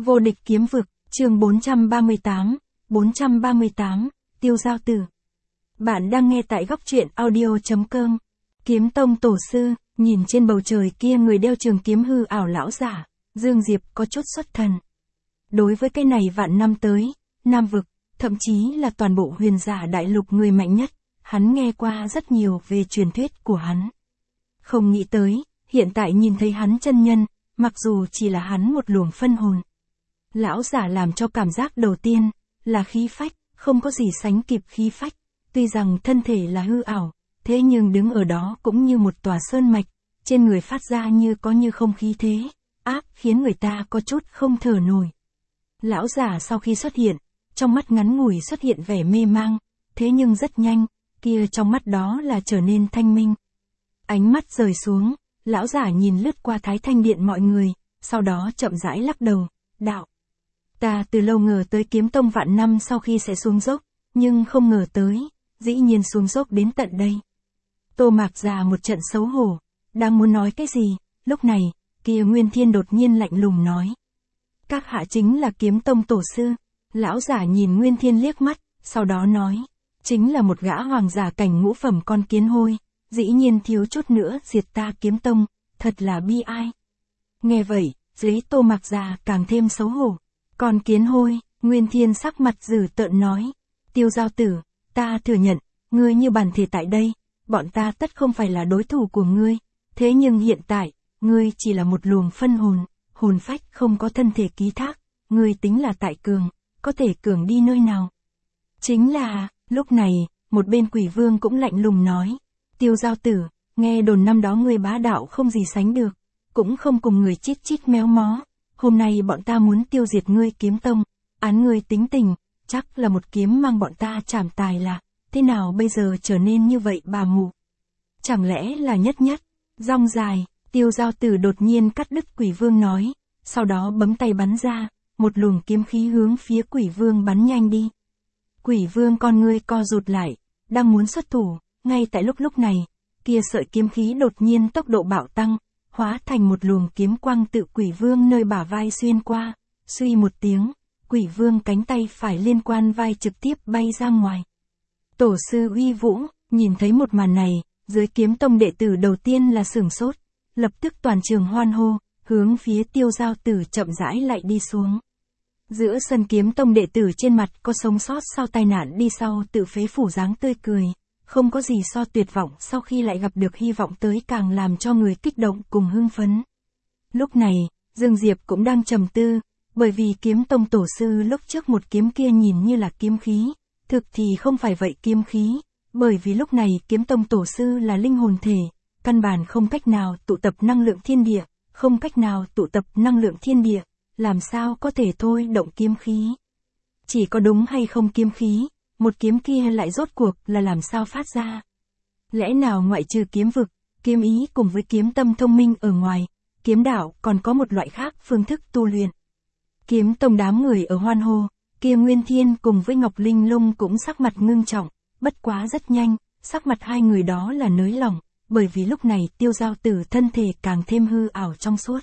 Vô địch kiếm vực, chương 438, Tiêu Giao Tử. Bạn đang nghe tại góc truyện audio.com. Kiếm tông tổ sư, nhìn trên bầu trời kia người đeo trường kiếm hư ảo lão giả, Dương Diệp có chút xuất thần. Đối với cái này vạn năm tới, Nam vực, thậm chí là toàn bộ huyền giả đại lục người mạnh nhất, hắn nghe qua rất nhiều về truyền thuyết của hắn. Không nghĩ tới, hiện tại nhìn thấy hắn chân nhân, mặc dù chỉ là hắn một luồng phân hồn. Lão giả làm cho cảm giác đầu tiên, là khí phách, không có gì sánh kịp khí phách. Tuy rằng thân thể là hư ảo, thế nhưng đứng ở đó cũng như một tòa sơn mạch, trên người phát ra như có như không khí thế, áp khiến người ta có chút không thở nổi. Lão giả sau khi xuất hiện, trong mắt ngắn ngủi xuất hiện vẻ mê mang, thế nhưng rất nhanh, kia trong mắt đó là trở nên thanh minh. Ánh mắt rời xuống, lão giả nhìn lướt qua Thái Thanh Điện mọi người, sau đó chậm rãi lắc đầu, đạo. Ta từ lâu ngờ tới kiếm tông vạn năm sau khi sẽ xuống dốc, nhưng không ngờ tới, dĩ nhiên xuống dốc đến tận đây. Tô Mạc già một trận xấu hổ, đang muốn nói cái gì, lúc này, kia Nguyên Thiên đột nhiên lạnh lùng nói. Các hạ chính là kiếm tông tổ sư, lão giả nhìn Nguyên Thiên liếc mắt, sau đó nói, chính là một gã hoàng giả cảnh ngũ phẩm con kiến hôi, dĩ nhiên thiếu chút nữa diệt ta kiếm tông, thật là bi ai. Nghe vậy, dưới Tô Mạc già càng thêm xấu hổ. Con kiến hôi, Nguyên Thiên sắc mặt dữ tợn nói. Tiêu Giao Tử, ta thừa nhận, ngươi như bản thể tại đây, bọn ta tất không phải là đối thủ của ngươi. Thế nhưng hiện tại, ngươi chỉ là một luồng phân hồn, hồn phách không có thân thể ký thác. Ngươi tính là tại cường, có thể cường đi nơi nào. Chính là, lúc này, một bên Quỷ Vương cũng lạnh lùng nói. Tiêu Giao Tử, nghe đồn năm đó ngươi bá đạo không gì sánh được, cũng không cùng người chít chít méo mó. Hôm nay bọn ta muốn tiêu diệt ngươi kiếm tông, án ngươi tính tình, chắc là một kiếm mang bọn ta trảm tài là, thế nào bây giờ trở nên như vậy bà mụ? Chẳng lẽ là nhất, rong dài, Tiêu Giao Tử đột nhiên cắt đứt Quỷ Vương nói, sau đó bấm tay bắn ra, một luồng kiếm khí hướng phía Quỷ Vương bắn nhanh đi. Quỷ Vương con ngươi co rụt lại, đang muốn xuất thủ, ngay tại lúc này, kia sợi kiếm khí đột nhiên tốc độ bạo tăng. Hóa thành một luồng kiếm quang tự Quỷ Vương nơi bả vai xuyên qua, suy một tiếng, Quỷ Vương cánh tay phải liên quan vai trực tiếp bay ra ngoài. Tổ sư uy vũ, nhìn thấy một màn này, dưới kiếm tông đệ tử đầu tiên là sửng sốt, lập tức toàn trường hoan hô, hướng phía Tiêu Giao Tử chậm rãi lại đi xuống. Giữa sân kiếm tông đệ tử trên mặt có sống sót sau tai nạn đi sau tự phế phủ dáng tươi cười. Không có gì so tuyệt vọng sau khi lại gặp được hy vọng tới càng làm cho người kích động cùng hưng phấn. Lúc này, Dương Diệp cũng đang trầm tư, bởi vì kiếm tông tổ sư lúc trước một kiếm kia nhìn như là kiếm khí, thực thì không phải vậy kiếm khí, bởi vì lúc này kiếm tông tổ sư là linh hồn thể, căn bản không cách nào tụ tập năng lượng thiên địa, không cách nào tụ tập năng lượng thiên địa, làm sao có thể thôi động kiếm khí. Chỉ có đúng hay không kiếm khí. Một kiếm kia lại rốt cuộc là làm sao phát ra? Lẽ nào ngoại trừ kiếm vực, kiếm ý cùng với kiếm tâm thông minh ở ngoài, kiếm đạo còn có một loại khác phương thức tu luyện. Kiếm tông đám người ở hoan hô, kia Nguyên Thiên cùng với Ngọc Linh Lung cũng sắc mặt ngưng trọng, bất quá rất nhanh, sắc mặt hai người đó là nới lỏng, bởi vì lúc này Tiêu Giao Tử thân thể càng thêm hư ảo trong suốt.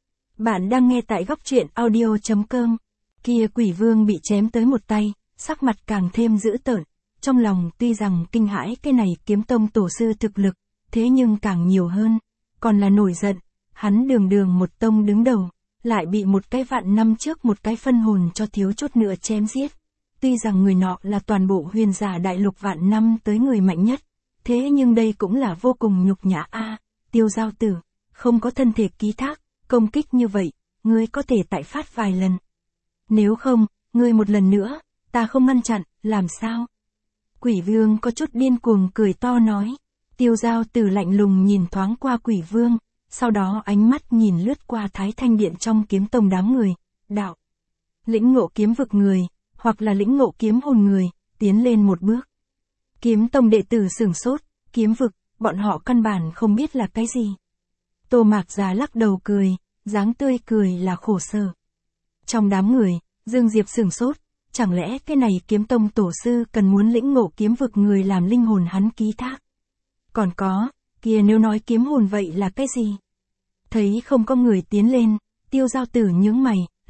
Bạn đang nghe tại góc truyện audio.com, kia Quỷ Vương bị chém tới một tay. Sắc mặt càng thêm dữ tợn, trong lòng tuy rằng kinh hãi cái này kiếm tông tổ sư thực lực, thế nhưng càng nhiều hơn, còn là nổi giận, hắn đường một tông đứng đầu, lại bị một cái vạn năm trước một cái phân hồn cho thiếu chút nữa chém giết. Tuy rằng người nọ là toàn bộ huyền giả đại lục vạn năm tới người mạnh nhất, thế nhưng đây cũng là vô cùng nhục nhã a. Tiêu Giao Tử, không có thân thể ký thác, công kích như vậy, ngươi có thể tại phát vài lần. Nếu không, ngươi một lần nữa. Ta không ngăn chặn, làm sao? Quỷ Vương có chút điên cuồng cười to nói. Tiêu Giao Tử lạnh lùng nhìn thoáng qua Quỷ Vương, sau đó ánh mắt nhìn lướt qua Thái Thanh Điện trong kiếm tông đám người, đạo. Lĩnh ngộ kiếm vực người, hoặc là lĩnh ngộ kiếm hồn người, tiến lên một bước. Kiếm tông đệ tử sửng sốt, kiếm vực, bọn họ căn bản không biết là cái gì. Tô Mạc già lắc đầu cười, dáng tươi cười là khổ sở. Trong đám người, Dương Diệp sửng sốt. Chẳng lẽ cái này kiếm tông tổ sư cần muốn lĩnh ngộ kiếm vực người làm linh hồn hắn ký thác? Còn có, kia nếu nói kiếm hồn vậy là cái gì? Thấy không có người tiến lên, Tiêu Giao Tử nhướng mày,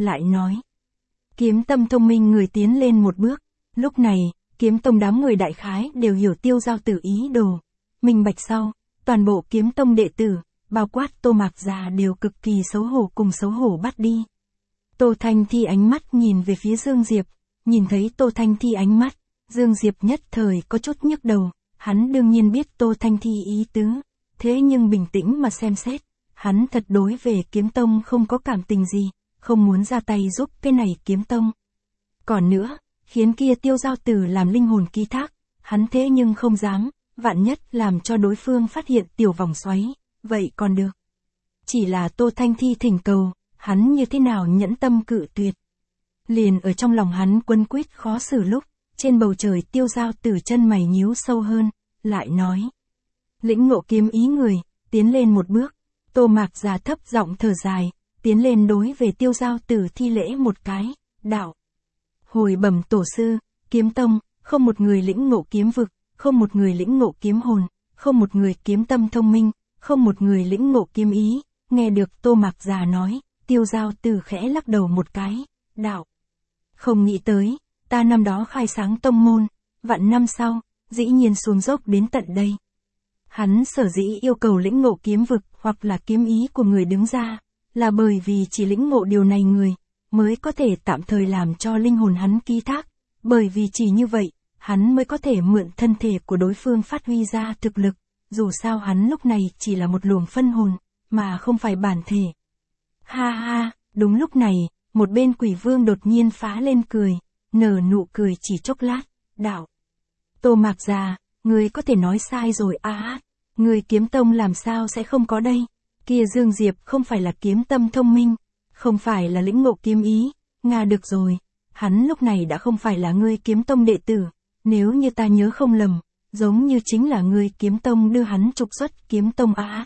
lại nói. Kiếm tâm thông minh người tiến lên một bước. Lúc này, kiếm tông đám người đại khái đều hiểu Tiêu Giao Tử ý đồ. Minh bạch sau, toàn bộ kiếm tông đệ tử, bao quát Tô Mạc Già đều cực kỳ xấu hổ cùng xấu hổ bắt đi. Tô Thanh Thi ánh mắt nhìn về phía Dương Diệp, nhìn thấy Tô Thanh Thi ánh mắt, Dương Diệp nhất thời có chút nhức đầu, hắn đương nhiên biết Tô Thanh Thi ý tứ, thế nhưng bình tĩnh mà xem xét, hắn thật đối về kiếm tông không có cảm tình gì, không muốn ra tay giúp cái này kiếm tông. Còn nữa, khiến kia Tiêu Giao Tử làm linh hồn ký thác, hắn thế nhưng không dám, vạn nhất làm cho đối phương phát hiện tiểu vòng xoáy, vậy còn được. Chỉ là Tô Thanh Thi thỉnh cầu, hắn như thế nào nhẫn tâm cự tuyệt. Liền ở trong lòng hắn quấn quýt khó xử lúc, trên bầu trời Tiêu Giao Tử chân mày nhíu sâu hơn, lại nói. Lĩnh ngộ kiếm ý người, tiến lên một bước, Tô Mạc Già thấp giọng thở dài, tiến lên đối về Tiêu Giao Tử thi lễ một cái, đạo. Hồi bẩm tổ sư, kiếm tông, không một người lĩnh ngộ kiếm vực, không một người lĩnh ngộ kiếm hồn, không một người kiếm tâm thông minh, không một người lĩnh ngộ kiếm ý. Nghe được Tô Mạc Già nói, Tiêu Giao Tử khẽ lắc đầu một cái, đạo. Không nghĩ tới, ta năm đó khai sáng tông môn, vạn năm sau, dĩ nhiên xuống dốc đến tận đây. Hắn sở dĩ yêu cầu lĩnh ngộ kiếm vực hoặc là kiếm ý của người đứng ra, là bởi vì chỉ lĩnh ngộ điều này người, mới có thể tạm thời làm cho linh hồn hắn ký thác, bởi vì chỉ như vậy, hắn mới có thể mượn thân thể của đối phương phát huy ra thực lực, dù sao hắn lúc này chỉ là một luồng phân hồn, mà không phải bản thể. Ha ha, đúng lúc này, một bên Quỷ Vương đột nhiên phá lên cười, nở nụ cười chỉ chốc lát, đạo. Tô Mạc Già, người có thể nói sai rồi người kiếm tông làm sao sẽ không có đây, kia Dương Diệp không phải là kiếm tâm thông minh, không phải là lĩnh ngộ kiếm ý, được rồi, hắn lúc này đã không phải là ngươi kiếm tông đệ tử, nếu như ta nhớ không lầm, giống như chính là ngươi kiếm tông đưa hắn trục xuất kiếm tông Ha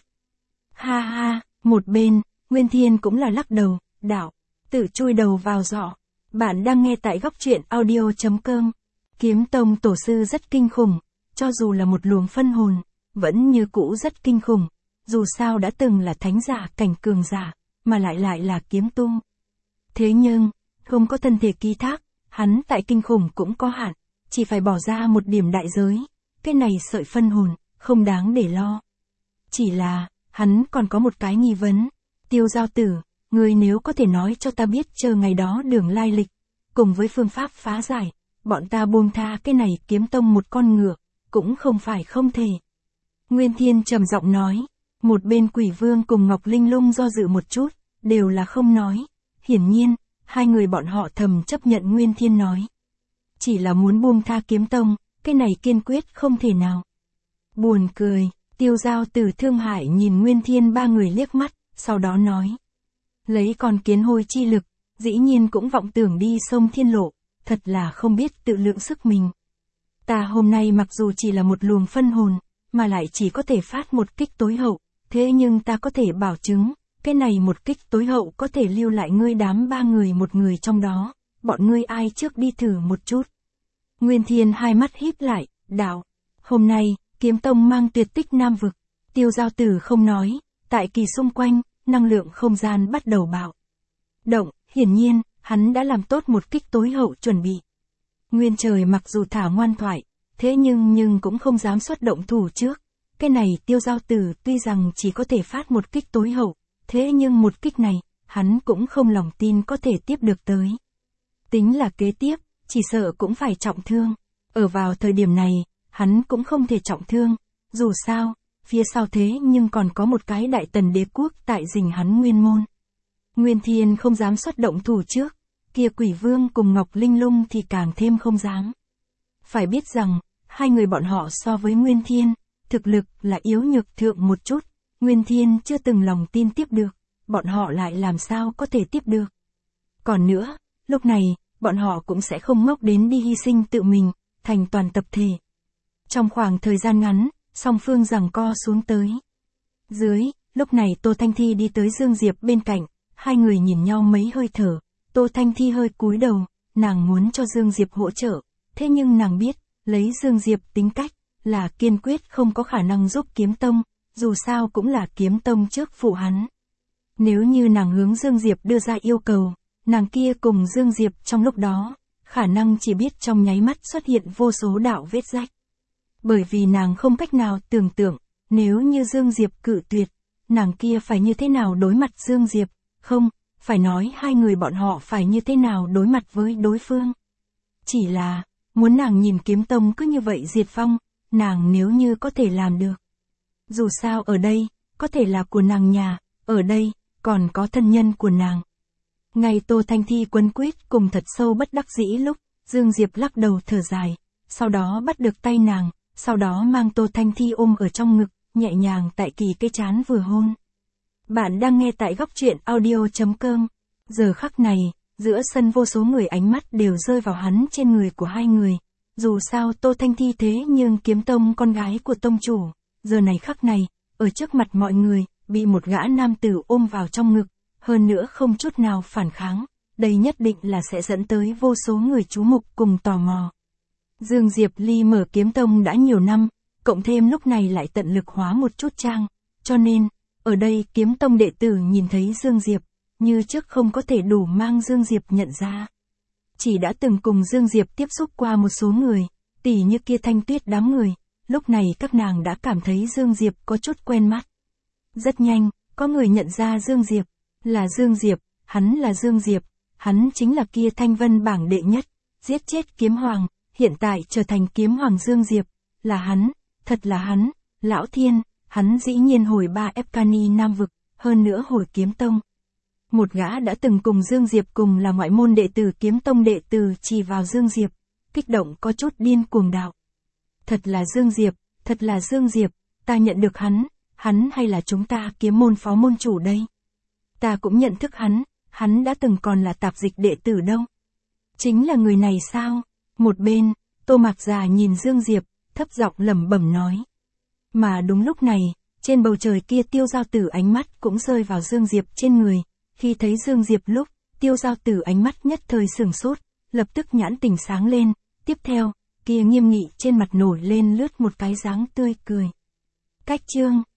ha, một bên, Nguyên Thiên cũng là lắc đầu, đạo, tự chui đầu vào giỏ. Bạn đang nghe tại góc truyện audio.com. Kiếm tông tổ sư rất kinh khủng, cho dù là một luồng phân hồn, vẫn như cũ rất kinh khủng, dù sao đã từng là thánh giả cảnh cường giả, mà lại là kiếm tu. Thế nhưng, không có thân thể ký thác, hắn tại kinh khủng cũng có hạn, chỉ phải bỏ ra một điểm đại giới, cái này sợi phân hồn, không đáng để lo. Chỉ là, hắn còn có một cái nghi vấn, Tiêu Giao Tử, ngươi nếu có thể nói cho ta biết chờ ngày đó đường lai lịch, cùng với phương pháp phá giải, bọn ta buông tha cái này kiếm tông một con ngựa, cũng không phải không thể. Nguyên Thiên trầm giọng nói, một bên Quỷ Vương cùng Ngọc Linh Lung do dự một chút, đều là không nói. Hiển nhiên, hai người bọn họ thầm chấp nhận Nguyên Thiên nói. Chỉ là muốn buông tha kiếm tông, cái này kiên quyết không thể nào. Buồn cười, Tiêu Giao Tử thương hại nhìn Nguyên Thiên ba người liếc mắt, sau đó nói. Lấy con kiến hôi chi lực, dĩ nhiên cũng vọng tưởng đi sông thiên lộ, thật là không biết tự lượng sức mình. Ta hôm nay mặc dù chỉ là một luồng phân hồn, mà lại chỉ có thể phát một kích tối hậu, thế nhưng ta có thể bảo chứng, cái này một kích tối hậu có thể lưu lại ngươi đám ba người một người trong đó, bọn ngươi ai trước đi thử một chút. Nguyên Thiên hai mắt híp lại, đạo, hôm nay, kiếm tông mang tuyệt tích Nam vực, Tiêu Giao Tử không nói, tại kỳ xung quanh, năng lượng không gian bắt đầu bạo động, hiển nhiên, hắn đã làm tốt một kích tối hậu chuẩn bị. Nguyên Trời mặc dù thả ngoan thoại, thế nhưng cũng không dám xuất động thủ trước. Cái này Tiêu Giao Tử tuy rằng chỉ có thể phát một kích tối hậu, thế nhưng một kích này, hắn cũng không lòng tin có thể tiếp được tới. Tính là kế tiếp, chỉ sợ cũng phải trọng thương. Ở vào thời điểm này, hắn cũng không thể trọng thương. Dù sao, phía sau thế nhưng còn có một cái Đại Tần đế quốc tại rình hắn Nguyên môn. Nguyên Thiên không dám xuất động thủ trước, kia Quỷ Vương cùng Ngọc Linh Lung thì càng thêm không dám. Phải biết rằng, hai người bọn họ so với Nguyên Thiên, thực lực là yếu nhược thượng một chút, Nguyên Thiên chưa từng lòng tin tiếp được, bọn họ lại làm sao có thể tiếp được. Còn nữa, lúc này, bọn họ cũng sẽ không ngốc đến đi hy sinh tự mình, thành toàn tập thể. Trong khoảng thời gian ngắn, song phương giằng co xuống tới. Dưới, lúc này Tô Thanh Thi đi tới Dương Diệp bên cạnh, hai người nhìn nhau mấy hơi thở, Tô Thanh Thi hơi cúi đầu, nàng muốn cho Dương Diệp hỗ trợ, thế nhưng nàng biết, lấy Dương Diệp tính cách, là kiên quyết không có khả năng giúp kiếm tông, dù sao cũng là kiếm tông trước phụ hắn. Nếu như nàng hướng Dương Diệp đưa ra yêu cầu, nàng kia cùng Dương Diệp trong lúc đó, khả năng chỉ biết trong nháy mắt xuất hiện vô số đạo vết rách. Bởi vì nàng không cách nào tưởng tượng, nếu như Dương Diệp cự tuyệt, nàng kia phải như thế nào đối mặt Dương Diệp, không, phải nói hai người bọn họ phải như thế nào đối mặt với đối phương. Chỉ là, muốn nàng nhìn kiếm tông cứ như vậy diệt vong, nàng nếu như có thể làm được. Dù sao ở đây, có thể là của nàng nhà, ở đây, còn có thân nhân của nàng. Ngày Tô Thanh Thi quấn quýt cùng thật sâu bất đắc dĩ lúc, Dương Diệp lắc đầu thở dài, sau đó bắt được tay nàng, sau đó mang Tô Thanh Thi ôm ở trong ngực, nhẹ nhàng tại kỳ cái trán vừa hôn. Bạn đang nghe tại góc truyện audio.com. Giờ khắc này, giữa sân vô số người ánh mắt đều rơi vào hắn trên người của hai người. Dù sao Tô Thanh Thi thế nhưng kiếm tông con gái của tông chủ, giờ này khắc này, ở trước mặt mọi người, bị một gã nam tử ôm vào trong ngực, hơn nữa không chút nào phản kháng, đây nhất định là sẽ dẫn tới vô số người chú mục cùng tò mò. Dương Diệp Ly mở kiếm tông đã nhiều năm, cộng thêm lúc này lại tận lực hóa một chút trang, cho nên, ở đây kiếm tông đệ tử nhìn thấy Dương Diệp, như trước không có thể đủ mang Dương Diệp nhận ra. Chỉ đã từng cùng Dương Diệp tiếp xúc qua một số người, tỉ như kia Thanh Tuyết đám người, lúc này các nàng đã cảm thấy Dương Diệp có chút quen mắt. Rất nhanh, có người nhận ra Dương Diệp, là Dương Diệp, hắn là Dương Diệp, hắn chính là kia Thanh Vân bảng đệ nhất, giết chết kiếm hoàng, hiện tại trở thành kiếm hoàng Dương Diệp, là hắn, thật là hắn, lão thiên, hắn dĩ nhiên hồi 3 Epcani Nam vực, hơn nữa hồi kiếm tông. Một gã đã từng cùng Dương Diệp cùng là ngoại môn đệ tử kiếm tông đệ tử chỉ vào Dương Diệp, kích động có chút điên cuồng đạo. Thật là Dương Diệp, thật là Dương Diệp, ta nhận được hắn hay là chúng ta kiếm môn phó môn chủ đây? Ta cũng nhận thức hắn đã từng còn là tạp dịch đệ tử đâu. Chính là người này sao? Một bên, Tô Mạc Già nhìn Dương Diệp, thấp giọng lẩm bẩm nói. Mà đúng lúc này, trên bầu trời kia Tiêu Giao Tử ánh mắt cũng rơi vào Dương Diệp trên người. Khi thấy Dương Diệp lúc, Tiêu Giao Tử ánh mắt nhất thời sửng sốt, lập tức nhãn tình sáng lên, tiếp theo, kia nghiêm nghị trên mặt nổi lên lướt một cái dáng tươi cười. Cách chương